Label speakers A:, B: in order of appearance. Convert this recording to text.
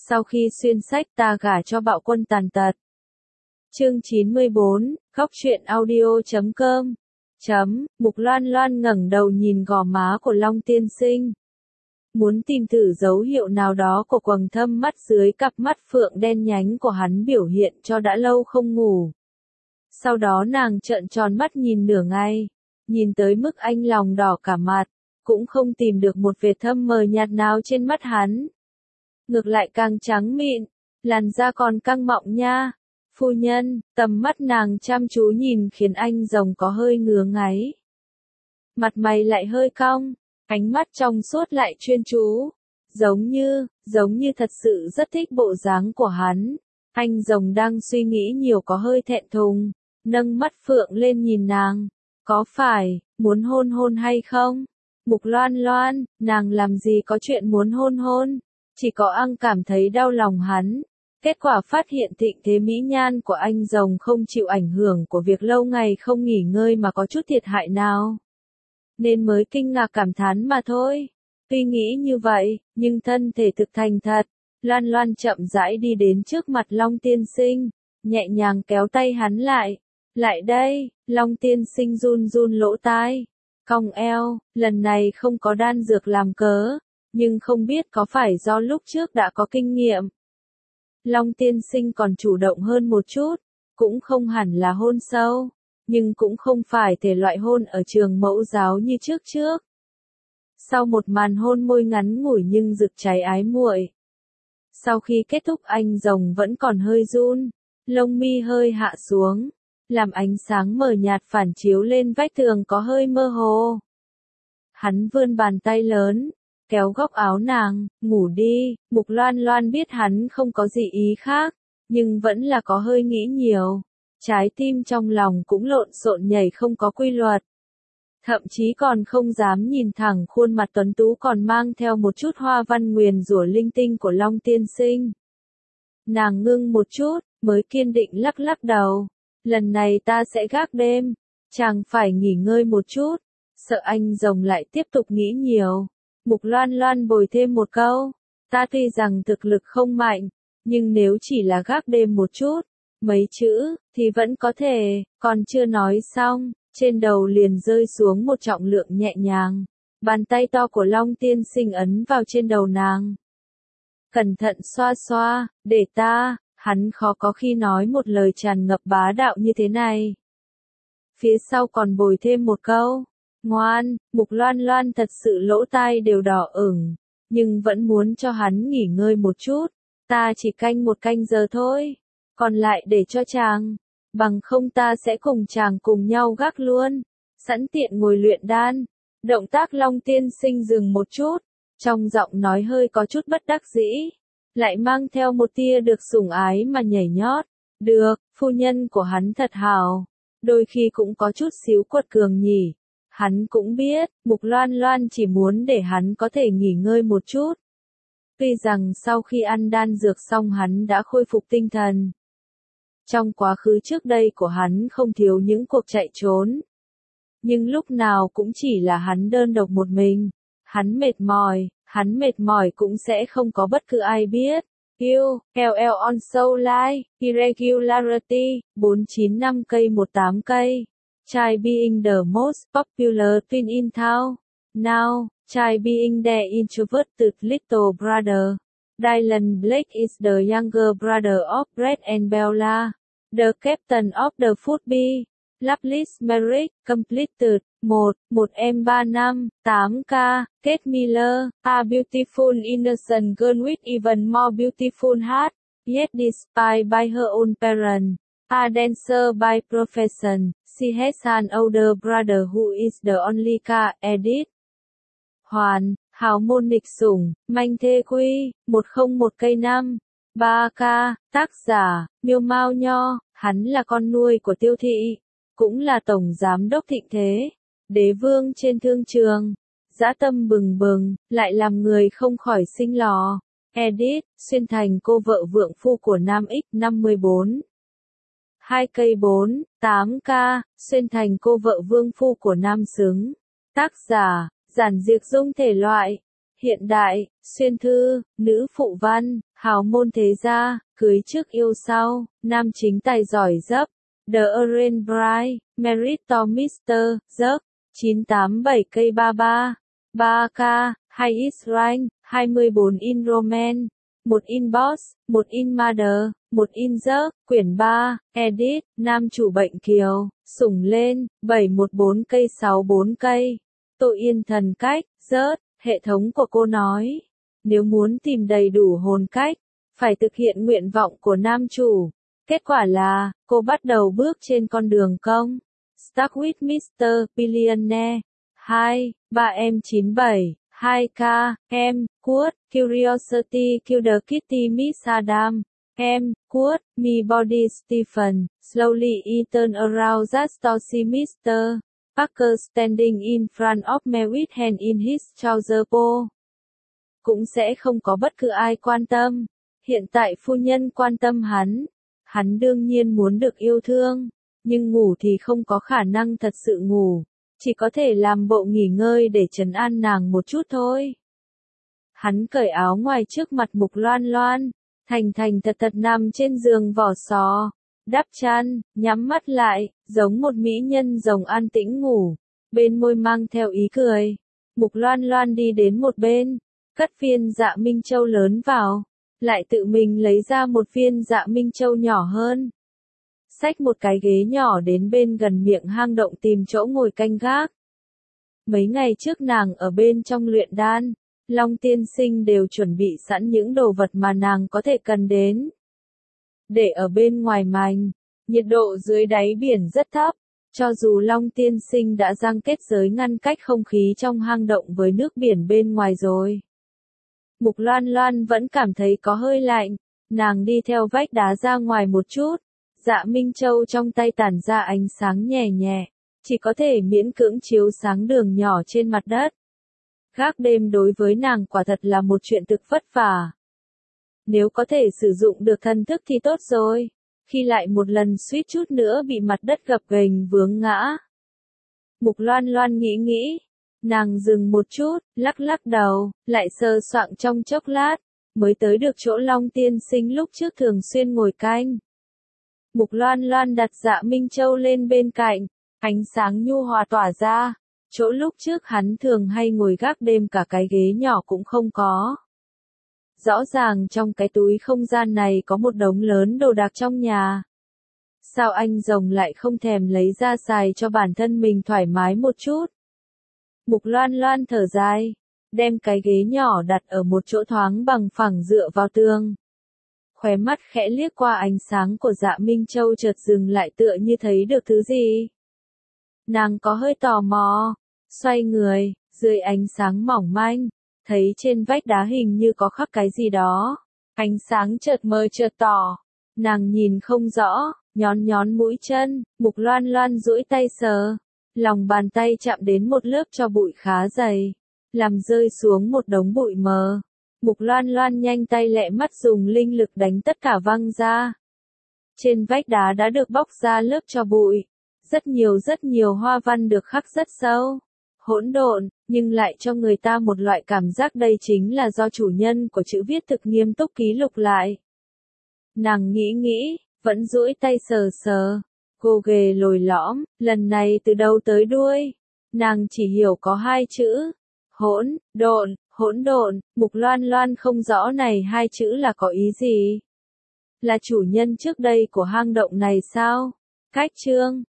A: Sau khi xuyên sách ta gả cho bạo quân tàn tật. Chương 94, góc truyện audio.com. Mục Loan Loan ngẩng đầu nhìn gò má của Long tiên sinh. Muốn tìm thử dấu hiệu nào đó của quầng thâm mắt dưới cặp mắt phượng đen nhánh của hắn biểu hiện cho đã lâu không ngủ. Sau đó nàng trợn tròn mắt nhìn nửa ngày, nhìn tới mức anh lòng đỏ cả mặt, cũng không tìm được một vệt thâm mờ nhạt nào trên mắt hắn. Ngược lại càng trắng mịn, làn da còn căng mọng nha. Phu nhân, tầm mắt nàng chăm chú nhìn khiến anh rồng có hơi ngứa ngáy. Mặt mày lại hơi cong, ánh mắt trong suốt lại chuyên chú. Giống như thật sự rất thích bộ dáng của hắn. Anh rồng đang suy nghĩ nhiều có hơi thẹn thùng, nâng mắt phượng lên nhìn nàng. Có phải, muốn hôn hôn hay không? Mục Loan Loan, nàng làm gì có chuyện muốn hôn hôn? Chỉ có Ang cảm thấy đau lòng hắn. Kết quả phát hiện thịnh thế mỹ nhan của anh rồng không chịu ảnh hưởng của việc lâu ngày không nghỉ ngơi mà có chút thiệt hại nào. Nên mới kinh ngạc cảm thán mà thôi. Tuy nghĩ như vậy, nhưng thân thể thực thành thật. Loan Loan chậm rãi đi đến trước mặt Long tiên sinh, nhẹ nhàng kéo tay hắn lại. Lại đây, Long tiên sinh run run lỗ tai, cong eo, lần này không có đan dược làm cớ, nhưng không biết có phải do lúc trước đã có kinh nghiệm. Long tiên sinh còn chủ động hơn một chút, cũng không hẳn là hôn sâu, nhưng cũng không phải thể loại hôn ở trường mẫu giáo như trước. Sau một màn hôn môi ngắn ngủi nhưng rực cháy ái muội. Sau khi kết thúc anh rồng vẫn còn hơi run, lông mi hơi hạ xuống, làm ánh sáng mờ nhạt phản chiếu lên vách tường có hơi mơ hồ. Hắn vươn bàn tay lớn, kéo góc áo nàng, ngủ đi. Mục Loan Loan biết hắn không có gì ý khác, nhưng vẫn là có hơi nghĩ nhiều. Trái tim trong lòng cũng lộn xộn nhảy không có quy luật. Thậm chí còn không dám nhìn thẳng khuôn mặt tuấn tú còn mang theo một chút hoa văn nguyền rủa linh tinh của Long tiên sinh. Nàng ngưng một chút, mới kiên định lắc lắc đầu. Lần này ta sẽ gác đêm, chàng phải nghỉ ngơi một chút. Sợ anh rồng lại tiếp tục nghĩ nhiều. Mục Loan Loan bồi thêm một câu. Ta tuy rằng thực lực không mạnh, nhưng nếu chỉ là gác đêm một chút, mấy chữ, thì vẫn có thể. Còn chưa nói xong, trên đầu liền rơi xuống một trọng lượng nhẹ nhàng. Bàn tay to của Long tiên sinh ấn vào trên đầu nàng. Cẩn thận xoa xoa, để ta. Hắn khó có khi nói một lời tràn ngập bá đạo như thế này. Phía sau còn bồi thêm một câu. Ngoan. Mục Loan Loan thật sự lỗ tai đều đỏ ửng, nhưng vẫn muốn cho hắn nghỉ ngơi một chút. Ta chỉ canh một canh giờ thôi, còn lại để cho chàng. Bằng không ta sẽ cùng chàng cùng nhau gác luôn, sẵn tiện ngồi luyện đan. Động tác Long tiên sinh dừng một chút, trong giọng nói hơi có chút bất đắc dĩ, lại mang theo một tia được sủng ái mà nhảy nhót. Được, phu nhân của hắn thật hào, đôi khi cũng có chút xíu quật cường nhỉ. Hắn cũng biết, Mục Loan Loan chỉ muốn để hắn có thể nghỉ ngơi một chút. Tuy rằng sau khi ăn đan dược xong hắn đã khôi phục tinh thần. Trong quá khứ trước đây của hắn không thiếu những cuộc chạy trốn. Nhưng lúc nào cũng chỉ là hắn đơn độc một mình. Hắn mệt mỏi cũng sẽ không có bất cứ ai biết. LL on Soul Life, Irregularity, 495 cây 18 cây. Try being the most popular twin in town. Now, try being the introverted little brother. Dylan Blake is the younger brother of Brett and Bella, the captain of the football. Loveless marriage completed. 1M35, 8K. Kate Miller, a beautiful innocent girl with even more beautiful heart, yet despised by her own parents. A dancer by profession, she has an older brother who is the only car. Edit. Hoàn, hào môn nghịch sủng, manh thê quy, 101 cây 5. 3K, tác giả, Miêu Mao Nho, hắn là con nuôi của Tiêu Thị, cũng là tổng giám đốc Thịnh Thế, đế vương trên thương trường, dã tâm bừng bừng, lại làm người không khỏi sinh lò. Edit, xuyên thành cô vợ vượng phu của Nam X54. 2 cây 4, 8K, xuyên thành cô vợ vương phu của Nam Xứng. Tác giả, Giản Diệc Dung thể loại, hiện đại, Xuyên thư, nữ phụ văn, hào môn thế gia, cưới trước yêu sau, nam chính tài giỏi dấp. The Orange Bride, Married to Mr. Giấc, 987 cây 33, 3K, 2 is rank, 24 in romance, 1 in boss, 1 in mother, 1 in giấc, quyển 3, edit, nam chủ bệnh kiều, sủng lên, 714 cây 64 cây. Tô Yên thần cách, rớt, hệ thống của cô nói. Nếu muốn tìm đầy đủ hồn cách, phải thực hiện nguyện vọng của nam chủ. Kết quả là, cô bắt đầu bước trên con đường công. Stuck with Mr. Billionaire. 2, 3M97, 2K, M, Quote, Curiosity Killed Kitty Miss Adam. M, Quote, Me Body Stephen, Slowly he turned around just to see Mr. Parker standing in front of me with hand in his trouser po. Cũng sẽ không có bất cứ ai quan tâm. Hiện tại phu nhân quan tâm hắn. Hắn đương nhiên muốn được yêu thương, nhưng ngủ thì không có khả năng thật sự ngủ, chỉ có thể làm bộ nghỉ ngơi để trấn an nàng một chút thôi. Hắn cởi áo ngoài trước mặt Mục Loan Loan, thành thành thật thật nằm trên giường vỏ sò, đắp chăn, nhắm mắt lại, giống một mỹ nhân rồng an tĩnh ngủ, bên môi mang theo ý cười. Mục Loan Loan đi đến một bên, cất viên Dạ Minh Châu lớn vào, lại tự mình lấy ra một viên Dạ Minh Châu nhỏ hơn. Xách một cái ghế nhỏ đến bên gần miệng hang động tìm chỗ ngồi canh gác. Mấy ngày trước nàng ở bên trong luyện đan, Long tiên sinh đều chuẩn bị sẵn những đồ vật mà nàng có thể cần đến. Để ở bên ngoài mành, nhiệt độ dưới đáy biển rất thấp, cho dù Long tiên sinh đã giăng kết giới ngăn cách không khí trong hang động với nước biển bên ngoài rồi. Mục Loan Loan vẫn cảm thấy có hơi lạnh, nàng đi theo vách đá ra ngoài một chút, Dạ Minh Châu trong tay tản ra ánh sáng nhẹ nhẹ, chỉ có thể miễn cưỡng chiếu sáng đường nhỏ trên mặt đất. Gác đêm đối với nàng quả thật là một chuyện thực vất vả. Nếu có thể sử dụng được thần thức thì tốt rồi, khi lại một lần suýt chút nữa bị mặt đất gập ghềnh vướng ngã. Mục Loan Loan nghĩ, nàng dừng một chút, lắc lắc đầu, lại sờ soạng trong chốc lát, mới tới được chỗ Long tiên sinh lúc trước thường xuyên ngồi canh. Mục Loan Loan đặt Dạ Minh Châu lên bên cạnh, ánh sáng nhu hòa tỏa ra, chỗ lúc trước hắn thường hay ngồi gác đêm cả cái ghế nhỏ cũng không có. Rõ ràng trong cái túi không gian này có một đống lớn đồ đạc trong nhà. Sao anh rồng lại không thèm lấy ra xài cho bản thân mình thoải mái một chút? Mục Loan Loan thở dài, đem cái ghế nhỏ đặt ở một chỗ thoáng bằng phẳng dựa vào tường. Khóe mắt khẽ liếc qua ánh sáng của Dạ Minh Châu chợt dừng lại tựa như thấy được thứ gì. Nàng có hơi tò mò, xoay người, dưới ánh sáng mỏng manh, thấy trên vách đá hình như có khắc cái gì đó. Ánh sáng chợt mờ chợt tỏ, nàng nhìn không rõ, nhón mũi chân, Mục Loan Loan duỗi tay sờ, lòng bàn tay chạm đến một lớp tro bụi khá dày, làm rơi xuống một đống bụi mờ. Mục Loan Loan nhanh tay lẹ mắt dùng linh lực đánh tất cả văng ra. Trên vách đá đã được bóc ra lớp tro bụi, rất nhiều hoa văn được khắc rất sâu, hỗn độn, nhưng lại cho người ta một loại cảm giác đây chính là do chủ nhân của chữ viết thực nghiêm túc ký lục lại. Nàng nghĩ, vẫn duỗi tay sờ, cô ghề lồi lõm, lần này từ đầu tới đuôi, nàng chỉ hiểu có hai chữ, hỗn độn, Mục Loan Loan không rõ này hai chữ là có ý gì. Là chủ nhân trước đây của hang động này sao? Cách chương